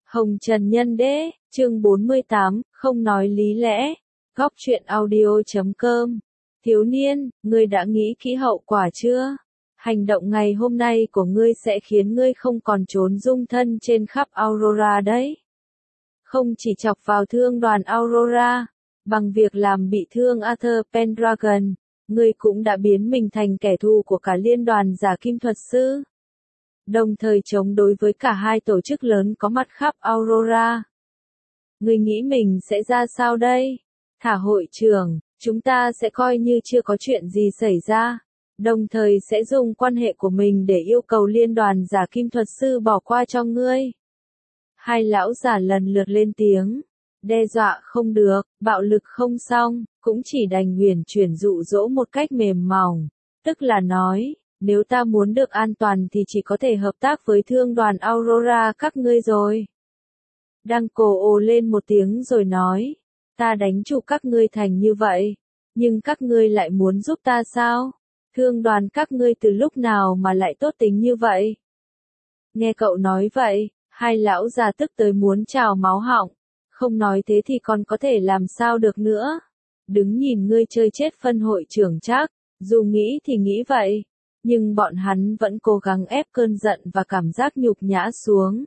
Hồng Trần Nhân Đế, chương 48, không nói lý lẽ. Góc truyện audio.com. Thiếu niên, ngươi đã nghĩ kỹ hậu quả chưa? Hành động ngày hôm nay của ngươi sẽ khiến ngươi không còn trốn dung thân trên khắp Aurora đấy. Không chỉ chọc vào thương đoàn Aurora, bằng việc làm bị thương Arthur Pendragon, ngươi cũng đã biến mình thành kẻ thù của cả liên đoàn giả kim thuật sư. Đồng thời chống đối với cả hai tổ chức lớn có mặt khắp Aurora. Ngươi nghĩ mình sẽ ra sao đây? Thả hội trưởng, chúng ta sẽ coi như chưa có chuyện gì xảy ra, đồng thời sẽ dùng quan hệ của mình để yêu cầu liên đoàn giả kim thuật sư bỏ qua cho ngươi. Hai lão giả lần lượt lên tiếng, đe dọa không được, bạo lực không xong, cũng chỉ đành huyền chuyển dụ dỗ một cách mềm mỏng, tức là nói, nếu ta muốn được an toàn thì chỉ có thể hợp tác với thương đoàn Aurora các ngươi rồi. Đăng Cổ ồ lên một tiếng rồi nói, ta đánh chủ các ngươi thành như vậy, nhưng các ngươi lại muốn giúp ta sao? Thương đoàn các ngươi từ lúc nào mà lại tốt tính như vậy? Nghe cậu nói vậy, hai lão già tức tới muốn trào máu họng, không nói thế thì còn có thể làm sao được nữa. Đứng nhìn ngươi chơi chết phân hội trưởng chắc, dù nghĩ thì nghĩ vậy, nhưng bọn hắn vẫn cố gắng ép cơn giận và cảm giác nhục nhã xuống.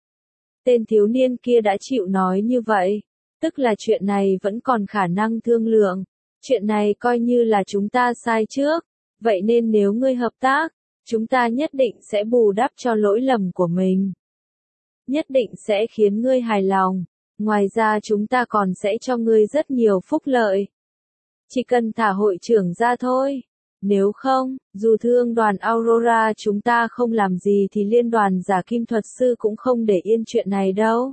Tên thiếu niên kia đã chịu nói như vậy, tức là chuyện này vẫn còn khả năng thương lượng, chuyện này coi như là chúng ta sai trước, vậy nên nếu ngươi hợp tác, chúng ta nhất định sẽ bù đắp cho lỗi lầm của mình. Nhất định sẽ khiến ngươi hài lòng, ngoài ra chúng ta còn sẽ cho ngươi rất nhiều phúc lợi. Chỉ cần thả hội trưởng ra thôi. Nếu không, dù thương đoàn Aurora chúng ta không làm gì thì liên đoàn giả kim thuật sư cũng không để yên chuyện này đâu.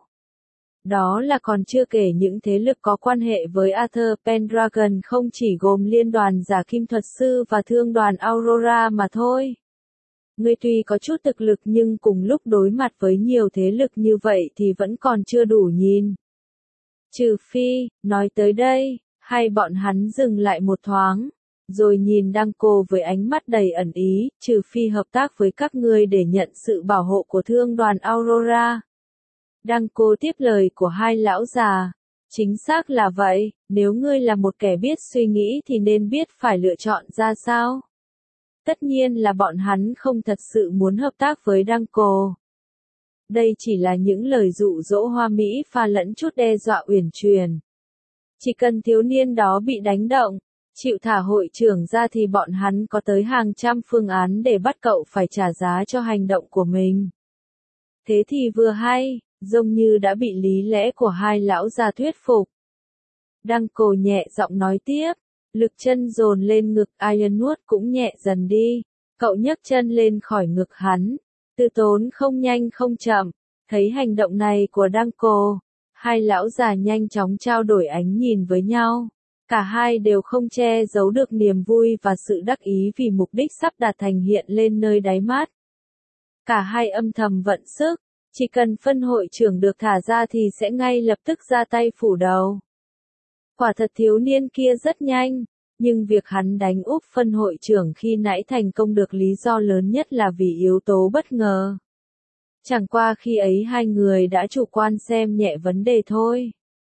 Đó là còn chưa kể những thế lực có quan hệ với Arthur Pendragon không chỉ gồm liên đoàn giả kim thuật sư và thương đoàn Aurora mà thôi. Ngươi tuy có chút thực lực nhưng cùng lúc đối mặt với nhiều thế lực như vậy thì vẫn còn chưa đủ nhìn. Trừ phi, nói tới đây, hai bọn hắn dừng lại một thoáng. Rồi nhìn Đăng Cô với ánh mắt đầy ẩn ý, trừ phi hợp tác với các ngươi để nhận sự bảo hộ của thương đoàn Aurora. Đăng Cô tiếp lời của hai lão già. Chính xác là vậy, nếu ngươi là một kẻ biết suy nghĩ thì nên biết phải lựa chọn ra sao. Tất nhiên là bọn hắn không thật sự muốn hợp tác với Đăng Cô. Đây chỉ là những lời dụ dỗ hoa mỹ pha lẫn chút đe dọa uyển chuyển. Chỉ cần thiếu niên đó bị đánh động, chịu thả hội trưởng ra thì bọn hắn có tới hàng trăm phương án để bắt cậu phải trả giá cho hành động của mình. Thế thì vừa hay, giống như đã bị lý lẽ của hai lão già thuyết phục. Đăng Cổ nhẹ giọng nói tiếp, lực chân dồn lên ngực Ironwood cũng nhẹ dần đi, cậu nhấc chân lên khỏi ngực hắn, từ tốn không nhanh không chậm, thấy hành động này của Đăng Cổ, hai lão già nhanh chóng trao đổi ánh nhìn với nhau. Cả hai đều không che giấu được niềm vui và sự đắc ý vì mục đích sắp đạt thành hiện lên nơi đáy mắt. Cả hai âm thầm vận sức, chỉ cần phân hội trưởng được thả ra thì sẽ ngay lập tức ra tay phủ đầu. Quả thật thiếu niên kia rất nhanh, nhưng việc hắn đánh úp phân hội trưởng khi nãy thành công được lý do lớn nhất là vì yếu tố bất ngờ. Chẳng qua khi ấy hai người đã chủ quan xem nhẹ vấn đề thôi.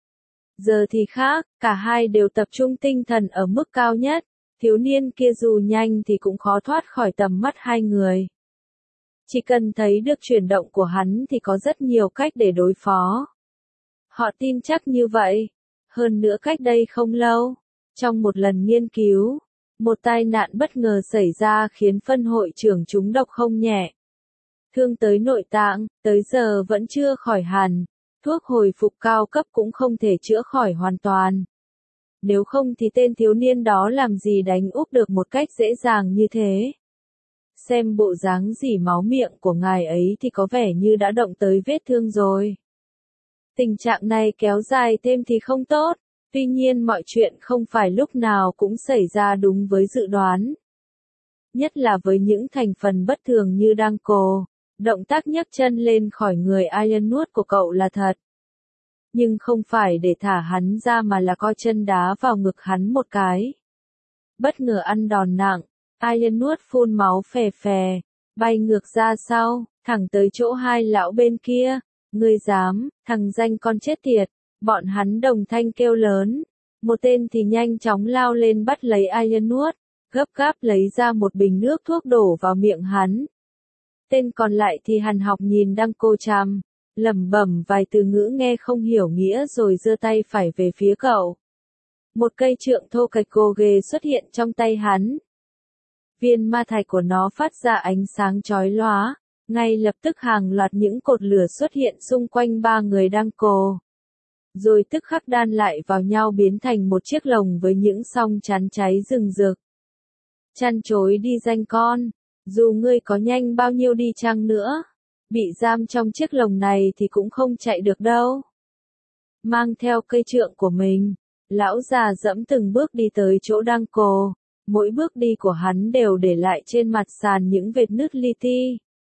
Giờ thì khác, cả hai đều tập trung tinh thần ở mức cao nhất, thiếu niên kia dù nhanh thì cũng khó thoát khỏi tầm mắt hai người. Chỉ cần thấy được chuyển động của hắn thì có rất nhiều cách để đối phó. Họ tin chắc như vậy. Hơn nữa cách đây không lâu, trong một lần nghiên cứu, một tai nạn bất ngờ xảy ra khiến phân hội trưởng trúng độc không nhẹ. Thương tới nội tạng, tới giờ vẫn chưa khỏi hẳn. Thuốc hồi phục cao cấp cũng không thể chữa khỏi hoàn toàn. Nếu không thì tên thiếu niên đó làm gì đánh úp được một cách dễ dàng như thế. Xem bộ dáng dỉ máu miệng của ngài ấy thì có vẻ như đã động tới vết thương rồi. Tình trạng này kéo dài thêm thì không tốt, tuy nhiên mọi chuyện không phải lúc nào cũng xảy ra đúng với dự đoán. Nhất là với những thành phần bất thường như Đăng Cô. Động tác nhấc chân lên khỏi người Ironwood của cậu là thật. Nhưng không phải để thả hắn ra mà là coi chân đá vào ngực hắn một cái. Bất ngờ ăn đòn nặng, Ironwood phun máu phè phè, bay ngược ra sau, thẳng tới chỗ hai lão bên kia. Ngươi dám, thằng danh con chết tiệt, bọn hắn đồng thanh kêu lớn. Một tên thì nhanh chóng lao lên bắt lấy Iron nuốt, gấp gáp lấy ra một bình nước thuốc đổ vào miệng hắn. Tên còn lại thì hằn học nhìn Đăng Cô chằm, lẩm bẩm vài từ ngữ nghe không hiểu nghĩa rồi giơ tay phải về phía cậu. Một cây trượng thô cạch gồ ghề xuất hiện trong tay hắn. Viên ma thạch của nó phát ra ánh sáng chói lóa, ngay lập tức hàng loạt những cột lửa xuất hiện xung quanh ba người Đăng Cô. Rồi tức khắc đan lại vào nhau biến thành một chiếc lồng với những song chắn cháy rừng rực. Chăn chối đi danh con, dù ngươi có nhanh bao nhiêu đi chăng nữa, bị giam trong chiếc lồng này thì cũng không chạy được đâu. Mang theo cây trượng của mình, lão già dẫm từng bước đi tới chỗ Đăng Cô, mỗi bước đi của hắn đều để lại trên mặt sàn những vệt nứt li ti.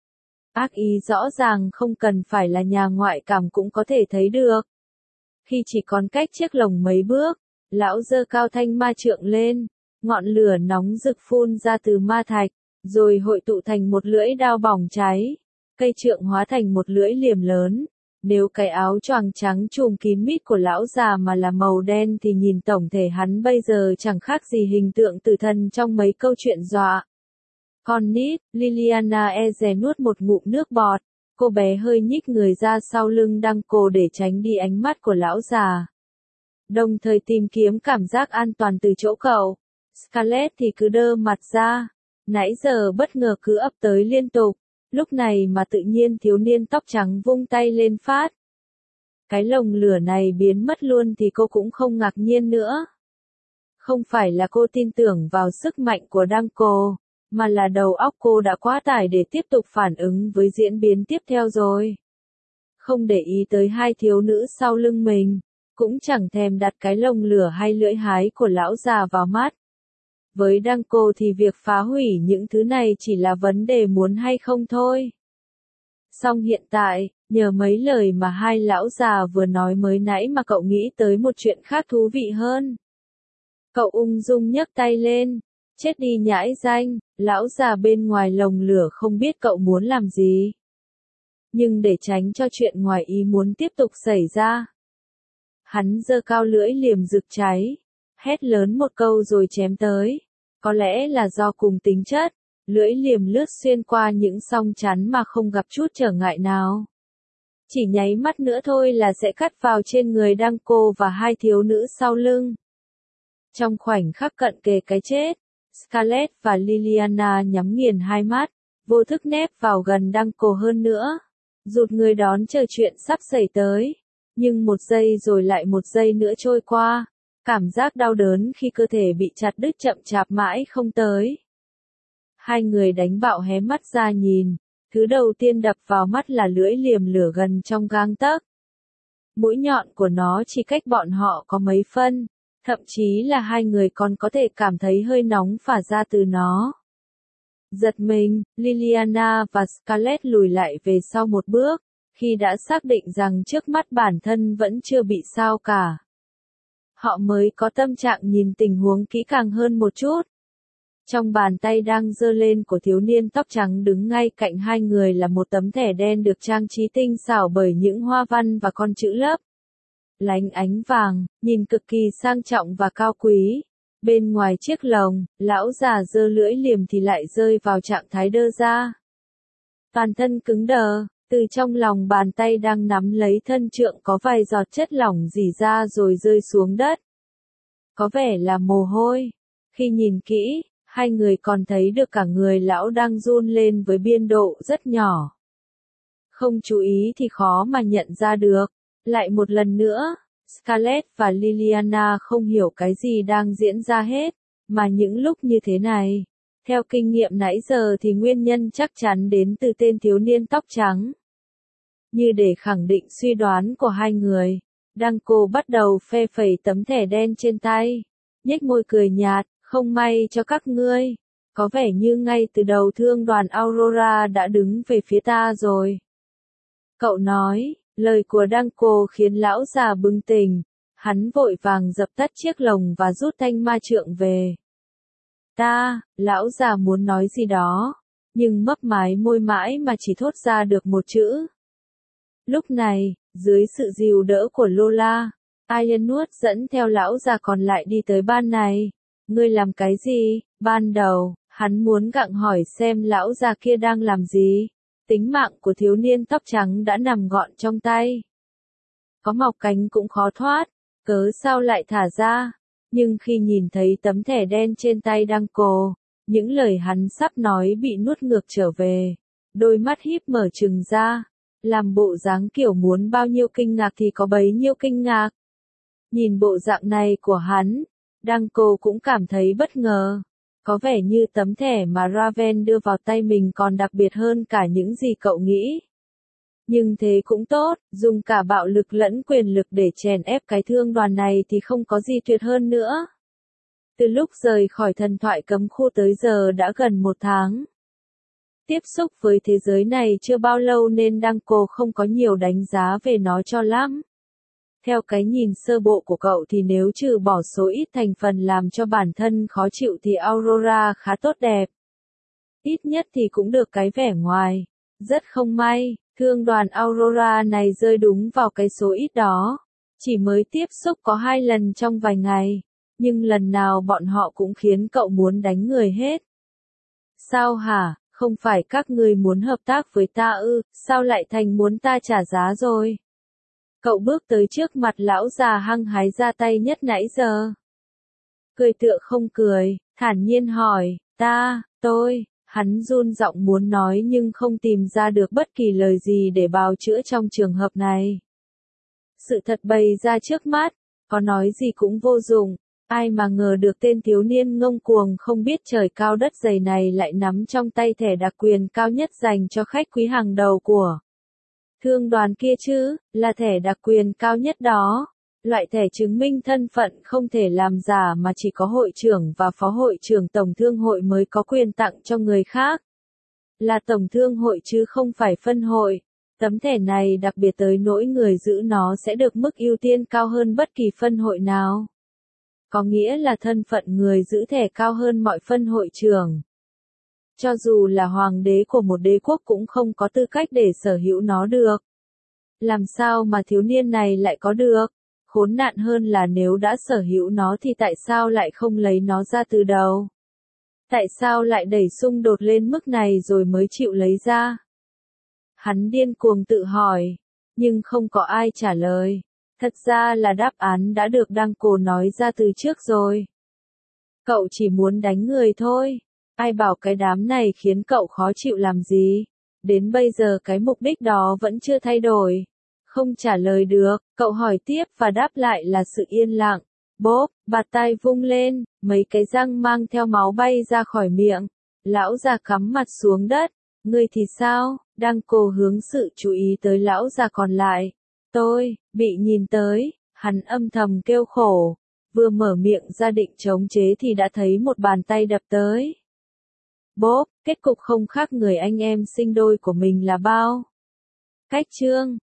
Ác ý rõ ràng không cần phải là nhà ngoại cảm cũng có thể thấy được. Khi chỉ còn cách chiếc lồng mấy bước, lão giơ cao thanh ma trượng lên, ngọn lửa nóng rực phun ra từ ma thạch, rồi hội tụ thành một lưỡi đao bỏng cháy. Cây trượng hóa thành một lưỡi liềm lớn. Nếu cái áo choàng trắng trùm kín mít của lão già mà là màu đen thì nhìn tổng thể hắn bây giờ chẳng khác gì hình tượng tử thần trong mấy câu chuyện dọa. Con nít, Liliana Eze nuốt một ngụm nước bọt. Cô bé hơi nhích người ra sau lưng Đăng Cô để tránh đi ánh mắt của lão già. Đồng thời tìm kiếm cảm giác an toàn từ chỗ cậu. Scarlett thì cứ đơ mặt ra. Nãy giờ bất ngờ cứ ập tới liên tục. Lúc này mà tự nhiên thiếu niên tóc trắng vung tay lên phát. Cái lồng lửa này biến mất luôn thì cô cũng không ngạc nhiên nữa. Không phải là cô tin tưởng vào sức mạnh của Đăng Cô, mà là đầu óc cô đã quá tải để tiếp tục phản ứng với diễn biến tiếp theo rồi. Không để ý tới hai thiếu nữ sau lưng mình, cũng chẳng thèm đặt cái lồng lửa hay lưỡi hái của lão già vào mắt. Với Đăng Cô thì việc phá hủy những thứ này chỉ là vấn đề muốn hay không thôi. Song hiện tại, nhờ mấy lời mà hai lão già vừa nói mới nãy mà cậu nghĩ tới một chuyện khác thú vị hơn. Cậu ung dung nhấc tay lên. Chết đi nhãi danh, lão già bên ngoài lồng lửa không biết cậu muốn làm gì. Nhưng để tránh cho chuyện ngoài ý muốn tiếp tục xảy ra, hắn giơ cao lưỡi liềm rực cháy, hét lớn một câu rồi chém tới. Có lẽ là do cùng tính chất, lưỡi liềm lướt xuyên qua những song chắn mà không gặp chút trở ngại nào. Chỉ nháy mắt nữa thôi là sẽ cắt vào trên người Đăng Cô và hai thiếu nữ sau lưng. Trong khoảnh khắc cận kề cái chết, Scarlett và Liliana nhắm nghiền hai mắt, vô thức nép vào gần Đăng Cô hơn nữa, rụt người đón chờ chuyện sắp xảy tới. Nhưng một giây rồi lại một giây nữa trôi qua, cảm giác đau đớn khi cơ thể bị chặt đứt chậm chạp mãi không tới. Hai người đánh bạo hé mắt ra nhìn, thứ đầu tiên đập vào mắt là lưỡi liềm lửa gần trong gang tấc. Mũi nhọn của nó chỉ cách bọn họ có mấy phân. Thậm chí là hai người còn có thể cảm thấy hơi nóng phả ra từ nó. Giật mình, Liliana và Scarlett lùi lại về sau một bước, khi đã xác định rằng trước mắt bản thân vẫn chưa bị sao cả. Họ mới có tâm trạng nhìn tình huống kỹ càng hơn một chút. Trong bàn tay đang giơ lên của thiếu niên tóc trắng đứng ngay cạnh hai người là một tấm thẻ đen được trang trí tinh xảo bởi những hoa văn và con chữ lấp lánh ánh vàng, nhìn cực kỳ sang trọng và cao quý. Bên ngoài chiếc lồng, lão già giơ lưỡi liềm thì lại rơi vào trạng thái đơ ra. Toàn thân cứng đờ, từ trong lòng bàn tay đang nắm lấy thân trượng có vài giọt chất lỏng rỉ ra rồi rơi xuống đất. Có vẻ là mồ hôi. Khi nhìn kỹ, hai người còn thấy được cả người lão đang run lên với biên độ rất nhỏ. Không chú ý thì khó mà nhận ra được. Lại một lần nữa, Scarlett và Liliana không hiểu cái gì đang diễn ra hết, mà những lúc như thế này, theo kinh nghiệm nãy giờ thì nguyên nhân chắc chắn đến từ tên thiếu niên tóc trắng. Như để khẳng định suy đoán của hai người, Đăng Cô bắt đầu phe phẩy tấm thẻ đen trên tay, nhếch môi cười nhạt, không may cho các ngươi, có vẻ như ngay từ đầu thương đoàn Aurora đã đứng về phía ta rồi. Cậu nói. Lời của Đăng Cô khiến lão già bừng tỉnh, hắn vội vàng dập tắt chiếc lồng và rút thanh ma trượng về. Lão già muốn nói gì đó, nhưng mấp mái môi mãi mà chỉ thốt ra được một chữ. Lúc này, dưới sự dìu đỡ của Lola, Ironwood dẫn theo lão già còn lại đi tới ban này. Ngươi làm cái gì? Ban đầu, hắn muốn gặng hỏi xem lão già kia đang làm gì. Tính mạng của thiếu niên tóc trắng đã nằm gọn trong tay. Có mọc cánh cũng khó thoát, cớ sao lại thả ra. Nhưng khi nhìn thấy tấm thẻ đen trên tay Danko, những lời hắn sắp nói bị nuốt ngược trở về. Đôi mắt híp mở trừng ra, làm bộ dáng kiểu muốn bao nhiêu kinh ngạc thì có bấy nhiêu kinh ngạc. Nhìn bộ dạng này của hắn, Danko cũng cảm thấy bất ngờ. Có vẻ như tấm thẻ mà Raven đưa vào tay mình còn đặc biệt hơn cả những gì cậu nghĩ. Nhưng thế cũng tốt, dùng cả bạo lực lẫn quyền lực để chèn ép cái thương đoàn này thì không có gì tuyệt hơn nữa. Từ lúc rời khỏi thần thoại cấm khu tới giờ đã gần 1 tháng. Tiếp xúc với thế giới này chưa bao lâu nên Danko không có nhiều đánh giá về nó cho lắm. Theo cái nhìn sơ bộ của cậu thì nếu trừ bỏ số ít thành phần làm cho bản thân khó chịu thì Aurora khá tốt đẹp. Ít nhất thì cũng được cái vẻ ngoài. Rất không may, thương đoàn Aurora này rơi đúng vào cái số ít đó. Chỉ mới tiếp xúc có 2 lần trong vài ngày, nhưng lần nào bọn họ cũng khiến cậu muốn đánh người hết. Sao hả, không phải các người muốn hợp tác với ta ư, sao lại thành muốn ta trả giá rồi? Cậu bước tới trước mặt lão già hăng hái ra tay nhất nãy giờ. Cười tựa không cười, thản nhiên hỏi, hắn run giọng muốn nói nhưng không tìm ra được bất kỳ lời gì để bào chữa trong trường hợp này. Sự thật bày ra trước mắt, có nói gì cũng vô dụng, ai mà ngờ được tên thiếu niên ngông cuồng không biết trời cao đất dày này lại nắm trong tay thẻ đặc quyền cao nhất dành cho khách quý hàng đầu của thương đoàn kia chứ, là thẻ đặc quyền cao nhất đó. Loại thẻ chứng minh thân phận không thể làm giả mà chỉ có hội trưởng và phó hội trưởng tổng thương hội mới có quyền tặng cho người khác. Là tổng thương hội chứ không phải phân hội. Tấm thẻ này đặc biệt tới nỗi người giữ nó sẽ được mức ưu tiên cao hơn bất kỳ phân hội nào. Có nghĩa là thân phận người giữ thẻ cao hơn mọi phân hội trưởng. Cho dù là hoàng đế của một đế quốc cũng không có tư cách để sở hữu nó được. Làm sao mà thiếu niên này lại có được? Khốn nạn hơn là nếu đã sở hữu nó thì tại sao lại không lấy nó ra từ đầu? Tại sao lại đẩy xung đột lên mức này rồi mới chịu lấy ra? Hắn điên cuồng tự hỏi, nhưng không có ai trả lời. Thật ra là đáp án đã được Danko nói ra từ trước rồi. Cậu chỉ muốn đánh người thôi. Ai bảo cái đám này khiến cậu khó chịu làm gì? Đến bây giờ cái mục đích đó vẫn chưa thay đổi. Không trả lời được, cậu hỏi tiếp và đáp lại là sự yên lặng. Bốp, bạt tai vung lên, mấy cái răng mang theo máu bay ra khỏi miệng. Lão già cắm mặt xuống đất. Ngươi thì sao? Danko hướng sự chú ý tới lão già còn lại. Tôi, bị nhìn tới, hắn âm thầm kêu khổ. Vừa mở miệng ra định chống chế thì đã thấy một bàn tay đập tới. Bốp, kết cục không khác người anh em sinh đôi của mình là bao. Cách chương